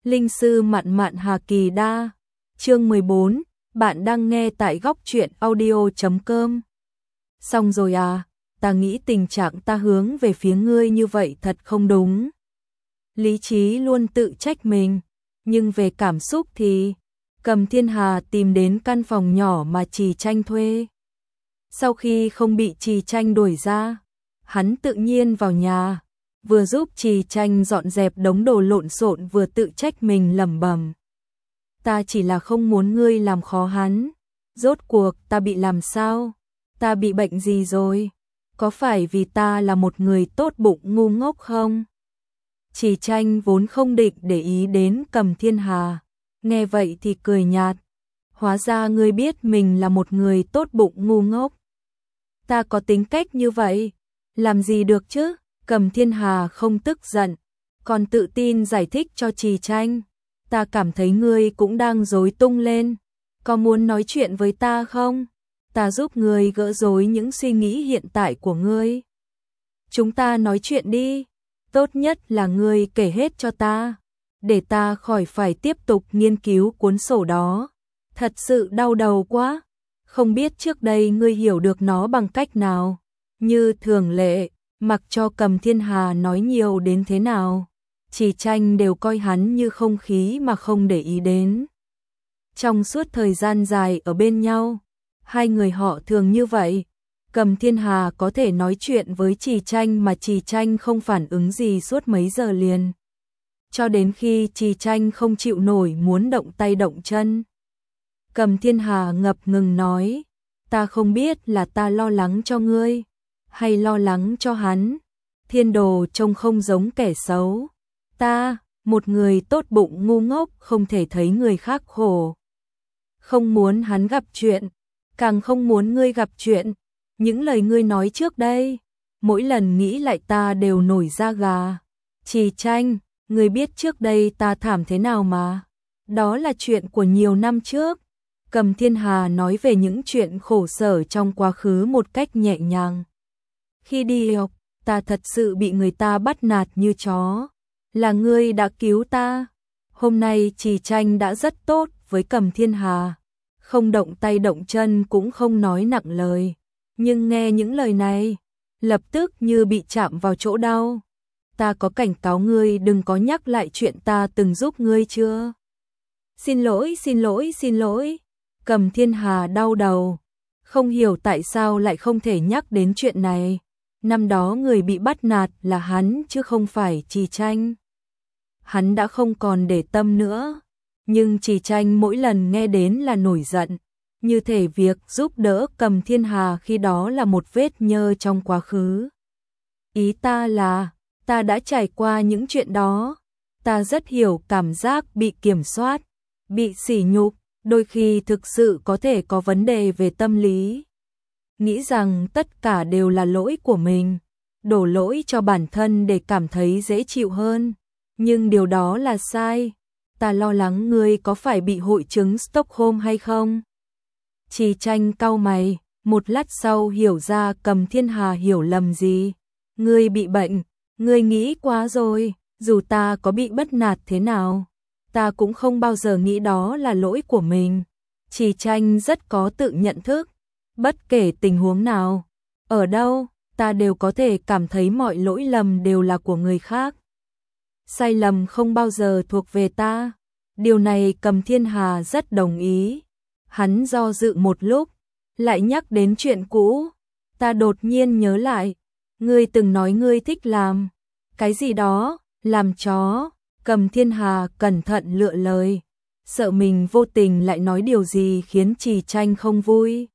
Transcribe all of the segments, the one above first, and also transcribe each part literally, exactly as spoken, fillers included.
Linh sư mạn mạn Hà Kỳ Đa. Chương mười bốn, bạn đang nghe tại góc truyện audio chấm com. Xong rồi à, ta nghĩ tình trạng ta hướng về phía ngươi như vậy thật không đúng. Lý trí luôn tự trách mình, nhưng về cảm xúc thì Cầm Thiên Hà tìm đến căn phòng nhỏ mà Trì Tranh thuê. Sau khi không bị Trì Tranh đuổi ra, hắn tự nhiên vào nhà, vừa giúp Trì Tranh dọn dẹp đống đồ lộn xộn vừa tự trách mình lẩm bẩm. Ta chỉ là không muốn ngươi làm khó hắn. Rốt cuộc ta bị làm sao? Ta bị bệnh gì rồi? Có phải vì ta là một người tốt bụng ngu ngốc không? Trì Tranh vốn không định để ý đến Cầm Thiên Hà, nghe vậy thì cười nhạt. Hóa ra ngươi biết mình là một người tốt bụng ngu ngốc. Ta có tính cách như vậy, làm gì được chứ? Cầm Thiên Hà không tức giận, còn tự tin giải thích cho Trì Tranh. Ta cảm thấy ngươi cũng đang rối tung lên, có muốn nói chuyện với ta không? Ta giúp ngươi gỡ rối những suy nghĩ hiện tại của ngươi. Chúng ta nói chuyện đi, tốt nhất là ngươi kể hết cho ta, để ta khỏi phải tiếp tục nghiên cứu cuốn sổ đó. Thật sự đau đầu quá, không biết trước đây ngươi hiểu được nó bằng cách nào. Như thường lệ, mặc cho Cầm Thiên Hà nói nhiều đến thế nào, Trì Tranh đều coi hắn như không khí mà không để ý đến. Trong suốt thời gian dài ở bên nhau, hai người họ thường như vậy. Cầm Thiên Hà có thể nói chuyện với Trì Tranh mà Trì Tranh không phản ứng gì suốt mấy giờ liền. Cho đến khi Trì Tranh không chịu nổi muốn động tay động chân. Cầm Thiên Hà ngập ngừng nói, ta không biết là ta lo lắng cho ngươi, hay lo lắng cho hắn. Thiên Đồ trông không giống kẻ xấu. Ta, một người tốt bụng ngu ngốc không thể thấy người khác khổ. Không muốn hắn gặp chuyện, càng không muốn ngươi gặp chuyện. Những lời ngươi nói trước đây, mỗi lần nghĩ lại ta đều nổi da gà. Trì Tranh, ngươi biết trước đây ta thảm thế nào mà. Đó là chuyện của nhiều năm trước. Cầm Thiên Hà nói về những chuyện khổ sở trong quá khứ một cách nhẹ nhàng. Khi đi học, ta thật sự bị người ta bắt nạt như chó. Là ngươi đã cứu ta. Hôm nay Trì Tranh đã rất tốt với Cầm Thiên Hà, không động tay động chân cũng không nói nặng lời. Nhưng nghe những lời này, lập tức như bị chạm vào chỗ đau. Ta có cảnh cáo ngươi đừng có nhắc lại chuyện ta từng giúp ngươi chưa? Xin lỗi, xin lỗi, xin lỗi. Cầm Thiên Hà đau đầu, không hiểu tại sao lại không thể nhắc đến chuyện này. Năm đó người bị bắt nạt là hắn chứ không phải Trì Tranh. Hắn đã không còn để tâm nữa, nhưng Trì Tranh mỗi lần nghe đến là nổi giận, như thể việc giúp đỡ Cầm Thiên Hà khi đó là một vết nhơ trong quá khứ. Ý ta là, ta đã trải qua những chuyện đó, ta rất hiểu cảm giác bị kiểm soát, bị sỉ nhục, đôi khi thực sự có thể có vấn đề về tâm lý. Nghĩ rằng tất cả đều là lỗi của mình, đổ lỗi cho bản thân để cảm thấy dễ chịu hơn. Nhưng điều đó là sai. Ta lo lắng ngươi có phải bị hội chứng Stockholm hay không? Trì Tranh cau mày, một lát sau hiểu ra Cầm Thiên Hà hiểu lầm gì. Ngươi bị bệnh, ngươi nghĩ quá rồi, dù ta có bị bắt nạt thế nào, ta cũng không bao giờ nghĩ đó là lỗi của mình. Trì Tranh rất có tự nhận thức, bất kể tình huống nào, ở đâu, ta đều có thể cảm thấy mọi lỗi lầm đều là của người khác. Sai lầm không bao giờ thuộc về ta. Điều này Cầm Thiên Hà rất đồng ý. Hắn do dự một lúc, lại nhắc đến chuyện cũ. Ta đột nhiên nhớ lại, ngươi từng nói ngươi thích làm cái gì đó, làm chó. Cầm Thiên Hà cẩn thận lựa lời, sợ mình vô tình lại nói điều gì khiến Trì Tranh không vui.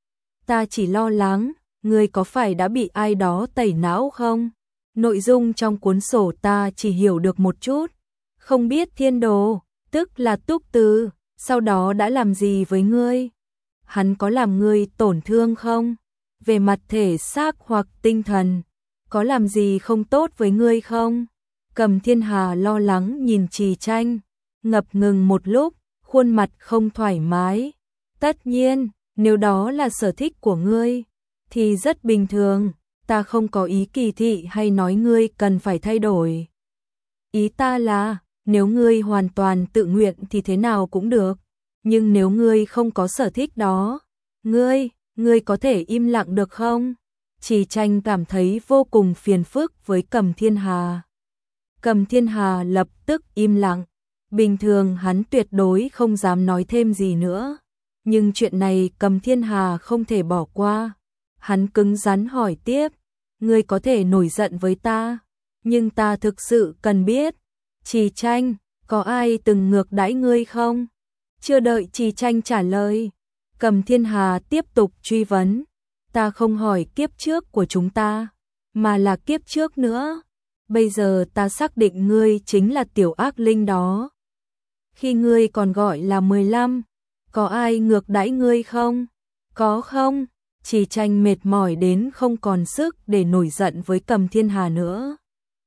Ta chỉ lo lắng, ngươi có phải đã bị ai đó tẩy não không? Nội dung trong cuốn sổ ta chỉ hiểu được một chút, không biết Thiên Đồ, tức là Túc Từ, sau đó đã làm gì với ngươi? Hắn có làm ngươi tổn thương không? Về mặt thể xác hoặc tinh thần, có làm gì không tốt với ngươi không? Cầm Thiên Hà lo lắng nhìn Trì Tranh, ngập ngừng một lúc, khuôn mặt không thoải mái. Tất nhiên, nếu đó là sở thích của ngươi, thì rất bình thường. Ta không có ý kỳ thị hay nói ngươi cần phải thay đổi. Ý ta là, Nếu ngươi hoàn toàn tự nguyện thì thế nào cũng được, nhưng nếu ngươi không có sở thích đó, ngươi, ngươi có thể im lặng được không? Trì Tranh cảm thấy vô cùng phiền phức với Cầm Thiên Hà. Cầm Thiên Hà lập tức im lặng, bình thường hắn tuyệt đối không dám nói thêm gì nữa, nhưng chuyện này Cầm Thiên Hà không thể bỏ qua. Hắn cứng rắn hỏi tiếp, ngươi có thể nổi giận với ta, nhưng ta thực sự cần biết, Trì Tranh, có ai từng ngược đãi ngươi không? Chưa đợi Trì Tranh trả lời, Cầm Thiên Hà tiếp tục truy vấn, ta không hỏi kiếp trước của chúng ta, mà là kiếp trước nữa. Bây giờ ta xác định ngươi chính là tiểu ác linh đó. Khi ngươi còn gọi là mười lăm, có ai ngược đãi ngươi không? Có không? Trì Tranh mệt mỏi đến không còn sức để nổi giận với Cầm Thiên Hà nữa.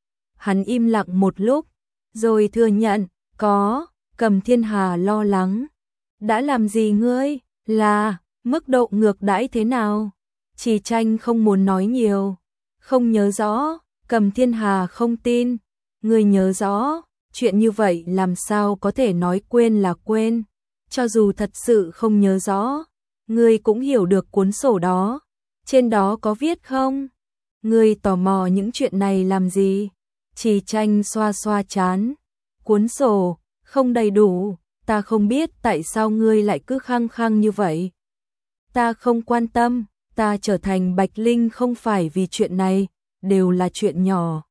Hắn im lặng một lúc, rồi thừa nhận, có. Cầm Thiên Hà lo lắng. Đã làm gì ngươi? Là, mức độ ngược đãi thế nào? Trì Tranh không muốn nói nhiều. Không nhớ rõ. Cầm Thiên Hà không tin. Ngươi nhớ rõ, chuyện như vậy làm sao có thể nói quên là quên. Cho dù thật sự không nhớ rõ, ngươi cũng hiểu được cuốn sổ đó. Trên đó có viết không? Ngươi tò mò những chuyện này làm gì? Trì Tranh xoa xoa trán. Cuốn sổ, không đầy đủ, ta không biết tại sao ngươi lại cứ khăng khăng như vậy. Ta không quan tâm, ta trở thành Bạch Linh không phải vì chuyện này, đều là chuyện nhỏ.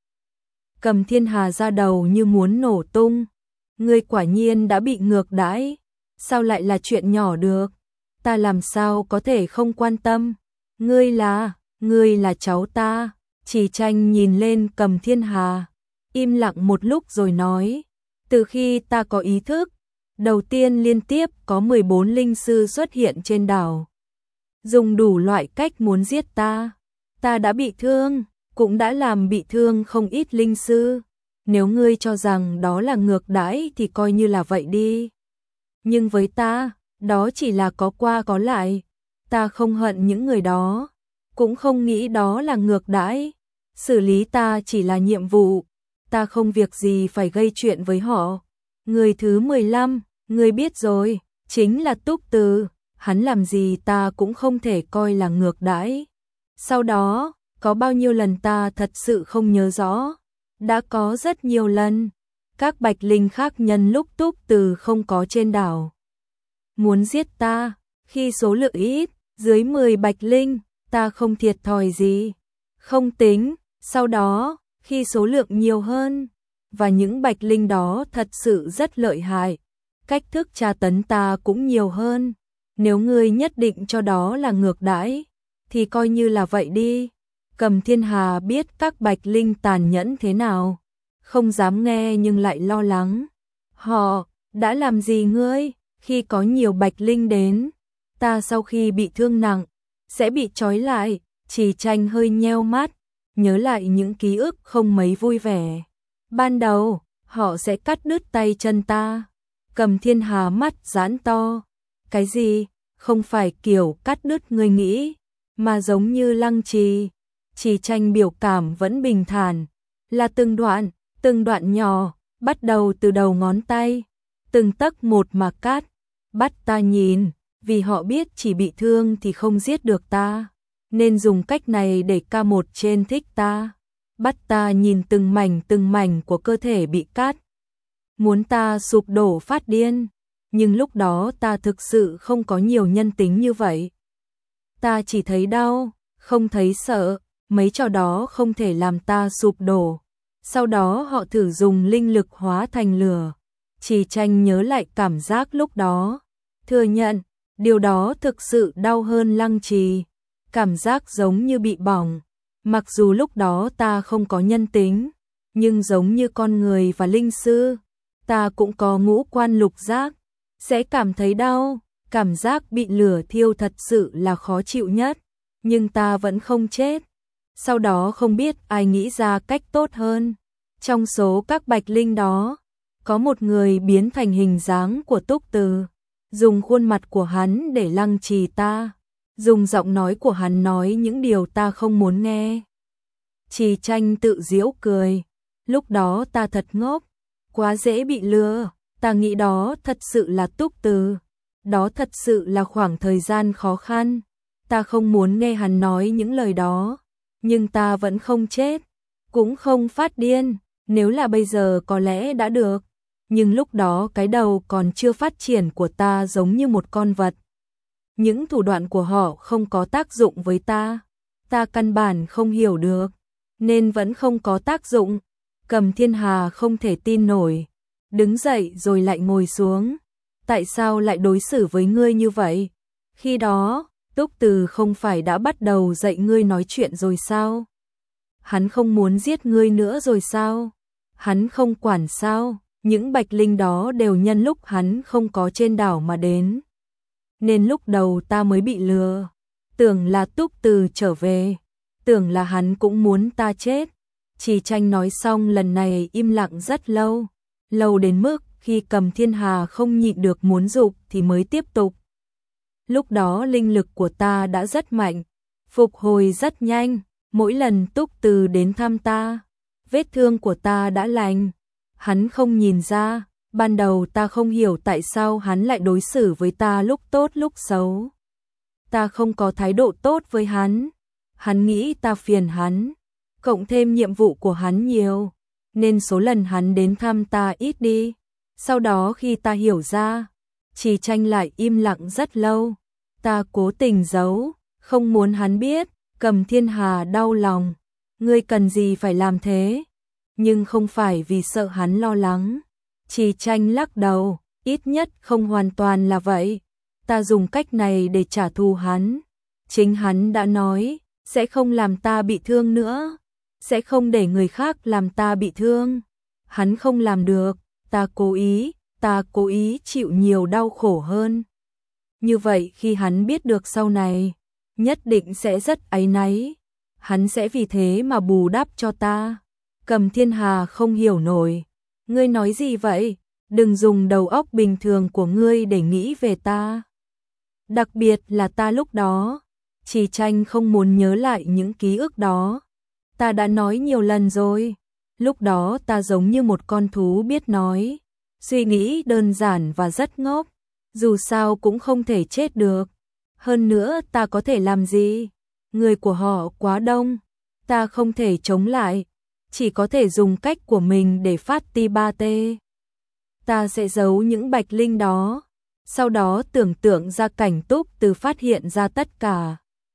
Cầm Thiên Hà ra đầu như muốn nổ tung. Ngươi quả nhiên đã bị ngược đãi, sao lại là chuyện nhỏ được? Ta làm sao có thể không quan tâm? Ngươi là, ngươi là cháu ta. Trì Tranh nhìn lên Cầm Thiên Hà, im lặng một lúc rồi nói, từ khi ta có ý thức, đầu tiên liên tiếp có mười bốn linh sư xuất hiện trên đảo, dùng đủ loại cách muốn giết ta. Ta đã bị thương, cũng đã làm bị thương không ít linh sư. Nếu ngươi cho rằng đó là ngược đãi thì coi như là vậy đi. Nhưng với ta, đó chỉ là có qua có lại. Ta không hận những người đó, cũng không nghĩ đó là ngược đãi. Xử lý ta chỉ là nhiệm vụ, ta không việc gì phải gây chuyện với họ. Người thứ mười lăm, ngươi biết rồi, chính là Túc Từ, hắn làm gì ta cũng không thể coi là ngược đãi. Sau đó, có bao nhiêu lần ta thật sự không nhớ rõ, đã có rất nhiều lần. Các Bạch Linh khác nhân lúc Túc Từ không có trên đảo, muốn giết ta, khi số lượng ít, dưới mười Bạch Linh, ta không thiệt thòi gì, không tính. Sau đó, khi số lượng nhiều hơn, và những Bạch Linh đó thật sự rất lợi hại, cách thức tra tấn ta cũng nhiều hơn. Nếu ngươi nhất định cho đó là ngược đãi, thì coi như là vậy đi. Cầm Thiên Hà biết các Bạch Linh tàn nhẫn thế nào, không dám nghe nhưng lại lo lắng. Họ đã làm gì ngươi? Khi có nhiều Bạch Linh đến, ta sau khi bị thương nặng sẽ bị trói lại. Trì Tranh hơi nheo mắt, nhớ lại những ký ức không mấy vui vẻ. Ban đầu, họ sẽ cắt đứt tay chân ta. Cầm Thiên Hà mắt giãn to. Cái gì? Không phải kiểu cắt đứt ngươi nghĩ, mà giống như Lăng Trì. Trì Tranh biểu cảm vẫn bình thản, là từng đoạn, từng đoạn nhỏ, bắt đầu từ đầu ngón tay, từng tấc một mà cắt, bắt ta nhìn, vì họ biết chỉ bị thương thì không giết được ta, nên dùng cách này để ca một trên thích ta, bắt ta nhìn từng mảnh từng mảnh của cơ thể bị cắt, muốn ta sụp đổ phát điên, nhưng lúc đó ta thực sự không có nhiều nhân tính như vậy. Ta chỉ thấy đau, không thấy sợ. Mấy trò đó không thể làm ta sụp đổ. Sau đó họ thử dùng linh lực hóa thành lửa. Trì Tranh nhớ lại cảm giác lúc đó, thừa nhận, điều đó thực sự đau hơn Lăng Trì. Cảm giác giống như bị bỏng. Mặc dù lúc đó ta không có nhân tính, nhưng giống như con người và linh sư, ta cũng có ngũ quan lục giác, sẽ cảm thấy đau. Cảm giác bị lửa thiêu thật sự là khó chịu nhất, nhưng ta vẫn không chết. Sau đó không biết ai nghĩ ra cách tốt hơn. Trong số các Bạch Linh đó, có một người biến thành hình dáng của Túc Từ, dùng khuôn mặt của hắn để Lăng Trì ta, dùng giọng nói của hắn nói những điều ta không muốn nghe. Trì Tranh tự giễu cười, lúc đó ta thật ngốc, quá dễ bị lừa, ta nghĩ đó thật sự là Túc Từ. Đó thật sự là khoảng thời gian khó khăn. Ta không muốn nghe hắn nói những lời đó, nhưng ta vẫn không chết, cũng không phát điên. Nếu là bây giờ có lẽ đã được, nhưng lúc đó cái đầu còn chưa phát triển của ta giống như một con vật. Những thủ đoạn của họ không có tác dụng với ta, ta căn bản không hiểu được, nên vẫn không có tác dụng. Cầm Thiên Hà không thể tin nổi, đứng dậy rồi lại ngồi xuống. Tại sao lại đối xử với ngươi như vậy? Khi đó, Túc Từ không phải đã bắt đầu dạy ngươi nói chuyện rồi sao? Hắn không muốn giết ngươi nữa rồi sao? Hắn không quản sao? Những bạch linh đó đều nhân lúc hắn không có trên đảo mà đến. Nên lúc đầu ta mới bị lừa, tưởng là Túc Từ trở về, tưởng là hắn cũng muốn ta chết. Chỉ Tranh nói xong lần này im lặng rất lâu, lâu đến mức khi Cầm Thiên Hà không nhịn được muốn dục thì mới tiếp tục. Lúc đó linh lực của ta đã rất mạnh, phục hồi rất nhanh, mỗi lần Túc Từ đến thăm ta, vết thương của ta đã lành. Hắn không nhìn ra, ban đầu ta không hiểu tại sao hắn lại đối xử với ta lúc tốt lúc xấu. Ta không có thái độ tốt với hắn, hắn nghĩ ta phiền hắn, cộng thêm nhiệm vụ của hắn nhiều, nên số lần hắn đến thăm ta ít đi. Sau đó khi ta hiểu ra, Chỉ Tranh lại im lặng rất lâu. Ta cố tình giấu, không muốn hắn biết. Cầm Thiên Hà đau lòng, ngươi cần gì phải làm thế? Nhưng không phải vì sợ hắn lo lắng. Chỉ Tranh lắc đầu, ít nhất không hoàn toàn là vậy. Ta dùng cách này để trả thù hắn. Chính hắn đã nói, sẽ không làm ta bị thương nữa, sẽ không để người khác làm ta bị thương. Hắn không làm được, ta cố ý, ta cố ý chịu nhiều đau khổ hơn. Như vậy khi hắn biết được sau này, nhất định sẽ rất áy náy. Hắn sẽ vì thế mà bù đắp cho ta. Cầm Thiên Hà không hiểu nổi. Ngươi nói gì vậy? Đừng dùng đầu óc bình thường của ngươi để nghĩ về ta. Đặc biệt là ta lúc đó. Chỉ Tranh không muốn nhớ lại những ký ức đó. Ta đã nói nhiều lần rồi. Lúc đó ta giống như một con thú biết nói. Suy nghĩ đơn giản và rất ngốc. Dù sao cũng không thể chết được. Hơn nữa ta có thể làm gì? Người của họ quá đông, ta không thể chống lại, chỉ có thể dùng cách của mình để phát ti ba tê. Ta sẽ giấu những bạch linh đó, sau đó tưởng tượng ra cảnh Túc Từ phát hiện ra tất cả.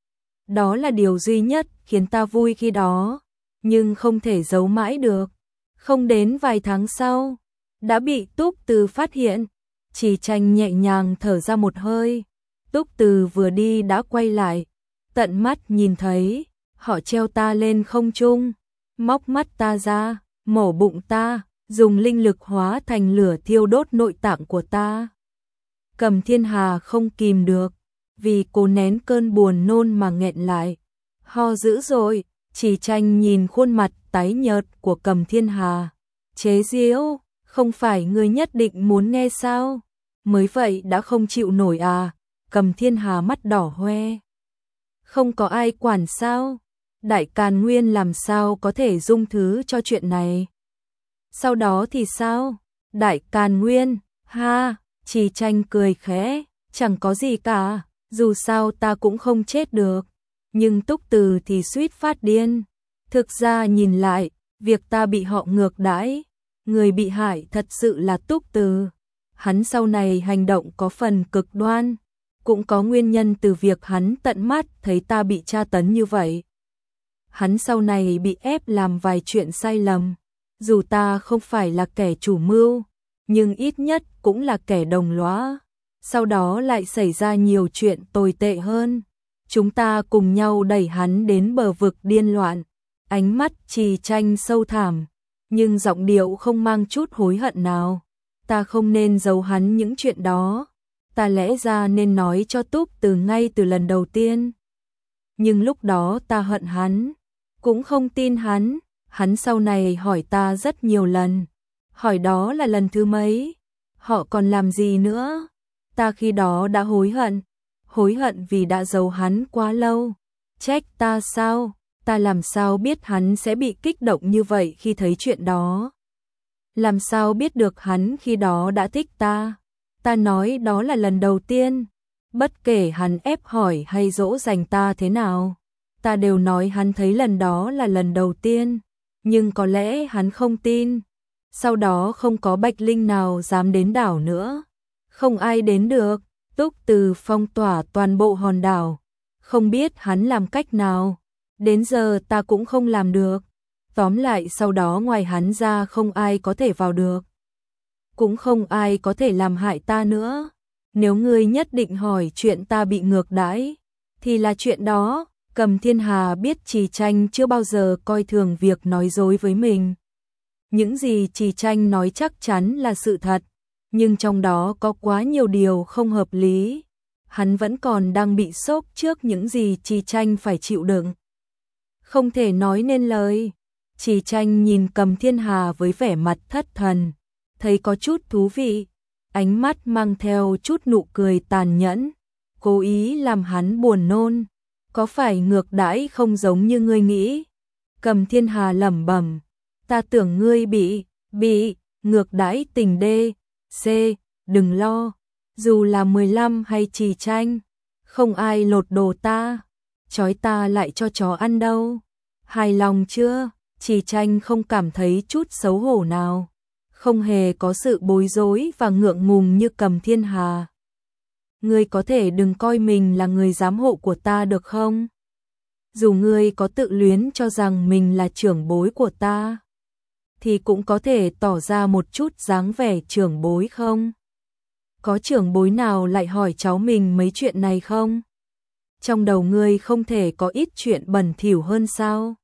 Đó là điều duy nhất khiến ta vui khi đó, nhưng không thể giấu mãi được. Không đến vài tháng sau, đã bị Túc Từ phát hiện. Chỉ Tranh nhẹ nhàng thở ra một hơi. Túc Từ vừa đi đã quay lại, tận mắt nhìn thấy, họ treo ta lên không trung, móc mắt ta ra, mổ bụng ta, dùng linh lực hóa thành lửa thiêu đốt nội tạng của ta. Cầm Thiên Hà không kìm được, vì cố nén cơn buồn nôn mà nghẹn lại, ho dữ dội. Chỉ Tranh nhìn khuôn mặt tái nhợt của Cầm Thiên Hà, chế giễu, không phải ngươi nhất định muốn nghe sao? Mới vậy đã không chịu nổi à? Cầm Thiên Hà mắt đỏ hoe. Không có ai quản sao? Đại Càn Nguyên làm sao có thể dung thứ cho chuyện này? Sau đó thì sao? Đại Càn Nguyên, ha, Chỉ Tranh cười khẽ, chẳng có gì cả, dù sao ta cũng không chết được. Nhưng Túc Từ thì suýt phát điên. Thực ra nhìn lại, việc ta bị họ ngược đãi, người bị hại thật sự là Túc Từ. Hắn sau này hành động có phần cực đoan, cũng có nguyên nhân từ việc hắn tận mắt thấy ta bị tra tấn như vậy. Hắn sau này bị ép làm vài chuyện sai lầm, dù ta không phải là kẻ chủ mưu, nhưng ít nhất cũng là kẻ đồng lõa. Sau đó lại xảy ra nhiều chuyện tồi tệ hơn. Chúng ta cùng nhau đẩy hắn đến bờ vực điên loạn. Ánh mắt Chỉ Tranh sâu thẳm, nhưng giọng điệu không mang chút hối hận nào. Ta không nên giấu hắn những chuyện đó. Ta lẽ ra nên nói cho Túc Từ ngay từ lần đầu tiên. Nhưng lúc đó ta hận hắn, cũng không tin hắn. Hắn sau này hỏi ta rất nhiều lần. Hỏi đó là lần thứ mấy? Họ còn làm gì nữa? Ta khi đó đã hối hận. Hối hận vì đã giấu hắn quá lâu. Trách ta sao? Ta làm sao biết hắn sẽ bị kích động như vậy khi thấy chuyện đó? Làm sao biết được hắn khi đó đã thích ta? Ta nói đó là lần đầu tiên. Bất kể hắn ép hỏi hay dỗ dành ta thế nào, ta đều nói hắn thấy lần đó là lần đầu tiên. Nhưng có lẽ hắn không tin. Sau đó không có Bạch Linh nào dám đến đảo nữa. Không ai đến được. Túc Từ phong tỏa toàn bộ hòn đảo. Không biết hắn làm cách nào. Đến giờ ta cũng không làm được. Tóm lại sau đó ngoài hắn ra không ai có thể vào được. Cũng không ai có thể làm hại ta nữa. Nếu ngươi nhất định hỏi chuyện ta bị ngược đãi, thì là chuyện đó. Cầm Thiên Hà biết Trì Tranh chưa bao giờ coi thường việc nói dối với mình. Những gì Trì Tranh nói chắc chắn là sự thật, nhưng trong đó có quá nhiều điều không hợp lý. Hắn vẫn còn đang bị sốc trước những gì Trì Tranh phải chịu đựng. Không thể nói nên lời. Trì Tranh nhìn Cầm Thiên Hà với vẻ mặt thất thần, thấy có chút thú vị, ánh mắt mang theo chút nụ cười tàn nhẫn, cố ý làm hắn buồn nôn. Có phải ngược đãi không giống như ngươi nghĩ? Cầm Thiên Hà lẩm bẩm, ta tưởng ngươi bị, bị, ngược đãi tình đê, c, đừng lo, dù là mười lăm hay Trì Tranh, không ai lột đồ ta, trói ta lại cho chó ăn đâu. Hài lòng chưa? Trì Tranh không cảm thấy chút xấu hổ nào, không hề có sự bối rối và ngượng ngùng như Cầm Thiên Hà. Ngươi có thể đừng coi mình là người giám hộ của ta được không? Dù ngươi có tự luyến cho rằng mình là trưởng bối của ta, thì cũng có thể tỏ ra một chút dáng vẻ trưởng bối không? Có trưởng bối nào lại hỏi cháu mình mấy chuyện này không? Trong đầu ngươi không thể có ít chuyện bẩn thỉu hơn sao?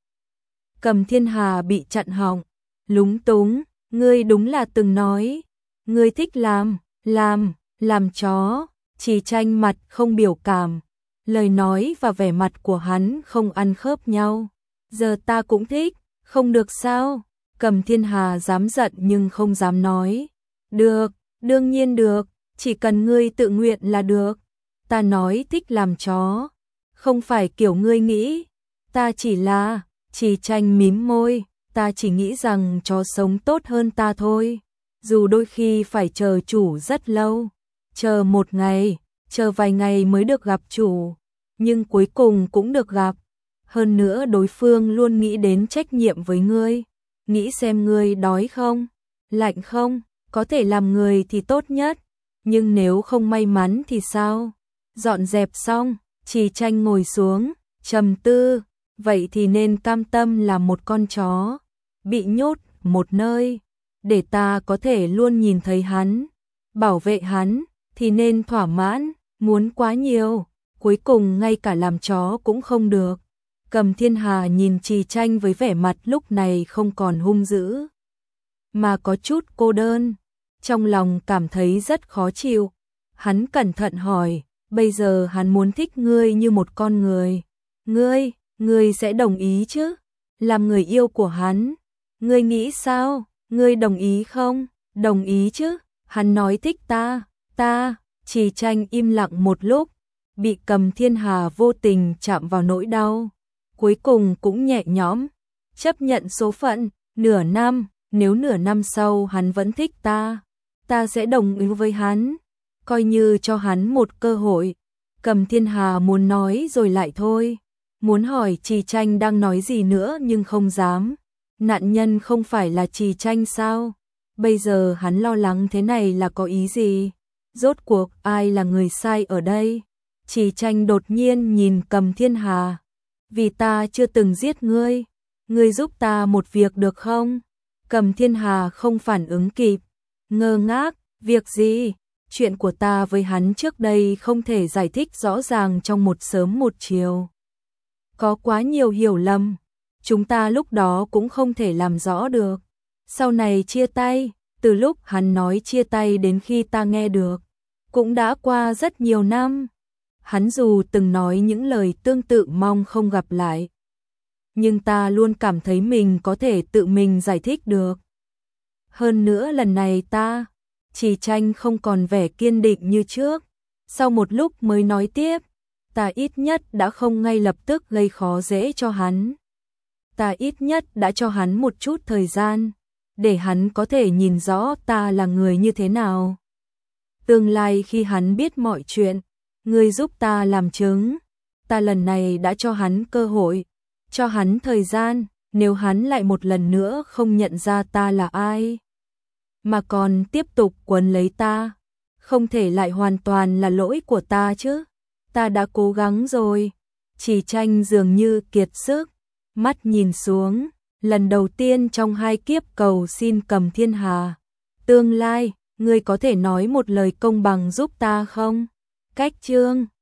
Cầm Thiên Hà bị chặn họng, lúng túng, ngươi đúng là từng nói, ngươi thích làm, làm, làm chó. Trì Tranh mặt không biểu cảm, lời nói và vẻ mặt của hắn không ăn khớp nhau. Giờ ta cũng thích, không được sao? Cầm Thiên Hà dám giận nhưng không dám nói. Được, đương nhiên được, chỉ cần ngươi tự nguyện là được. Ta nói thích làm chó, không phải kiểu ngươi nghĩ. Ta chỉ là, Trì Tranh mím môi, ta chỉ nghĩ rằng chó sống tốt hơn ta thôi. Dù đôi khi phải chờ chủ rất lâu. Chờ một ngày, chờ vài ngày mới được gặp chủ, nhưng cuối cùng cũng được gặp. Hơn nữa đối phương luôn nghĩ đến trách nhiệm với ngươi, nghĩ xem ngươi đói không, lạnh không, có thể làm người thì tốt nhất, nhưng nếu không may mắn thì sao? Dọn dẹp xong, Trì Tranh ngồi xuống, trầm tư, vậy thì nên cam tâm là một con chó, bị nhốt một nơi, để ta có thể luôn nhìn thấy hắn, bảo vệ hắn. Thì nên thỏa mãn, muốn quá nhiều, cuối cùng ngay cả làm chó cũng không được. Cầm Thiên Hà nhìn Trì Tranh với vẻ mặt lúc này không còn hung dữ, mà có chút cô đơn, trong lòng cảm thấy rất khó chịu. Hắn cẩn thận hỏi, bây giờ hắn muốn thích ngươi như một con người. Ngươi, ngươi sẽ đồng ý chứ? Làm người yêu của hắn, ngươi nghĩ sao? Ngươi đồng ý không? Đồng ý chứ? Hắn nói thích ta. Ta, Trì Tranh im lặng một lúc, bị Cầm Thiên Hà vô tình chạm vào nỗi đau, cuối cùng cũng nhẹ nhõm, chấp nhận số phận, nửa năm, nếu nửa năm sau hắn vẫn thích ta, ta sẽ đồng ý với hắn, coi như cho hắn một cơ hội. Cầm Thiên Hà muốn nói rồi lại thôi, muốn hỏi Trì Tranh đang nói gì nữa nhưng không dám, nạn nhân không phải là Trì Tranh sao? Bây giờ hắn lo lắng thế này là có ý gì? Rốt cuộc ai là người sai ở đây? Trì Tranh đột nhiên nhìn Cầm Thiên Hà. Vì ta chưa từng giết ngươi, ngươi giúp ta một việc được không? Cầm Thiên Hà không phản ứng kịp, ngơ ngác, việc gì? Chuyện của ta với hắn trước đây không thể giải thích rõ ràng trong một sớm một chiều. Có quá nhiều hiểu lầm, chúng ta lúc đó cũng không thể làm rõ được. Sau này chia tay, từ lúc hắn nói chia tay đến khi ta nghe được, cũng đã qua rất nhiều năm. Hắn dù từng nói những lời tương tự mong không gặp lại, nhưng ta luôn cảm thấy mình có thể tự mình giải thích được. Hơn nữa lần này ta, Trì Tranh không còn vẻ kiên định như trước. Sau một lúc mới nói tiếp, ta ít nhất đã không ngay lập tức gây khó dễ cho hắn. Ta ít nhất đã cho hắn một chút thời gian, để hắn có thể nhìn rõ ta là người như thế nào. Tương lai khi hắn biết mọi chuyện, ngươi giúp ta làm chứng. Ta lần này đã cho hắn cơ hội, cho hắn thời gian, nếu hắn lại một lần nữa không nhận ra ta là ai, mà còn tiếp tục quấn lấy ta, không thể lại hoàn toàn là lỗi của ta chứ. Ta đã cố gắng rồi. Chỉ Tranh dường như kiệt sức, mắt nhìn xuống, lần đầu tiên trong hai kiếp cầu xin cầm thiên hà. Tương lai, ngươi có thể nói một lời công bằng giúp ta không? Cách chương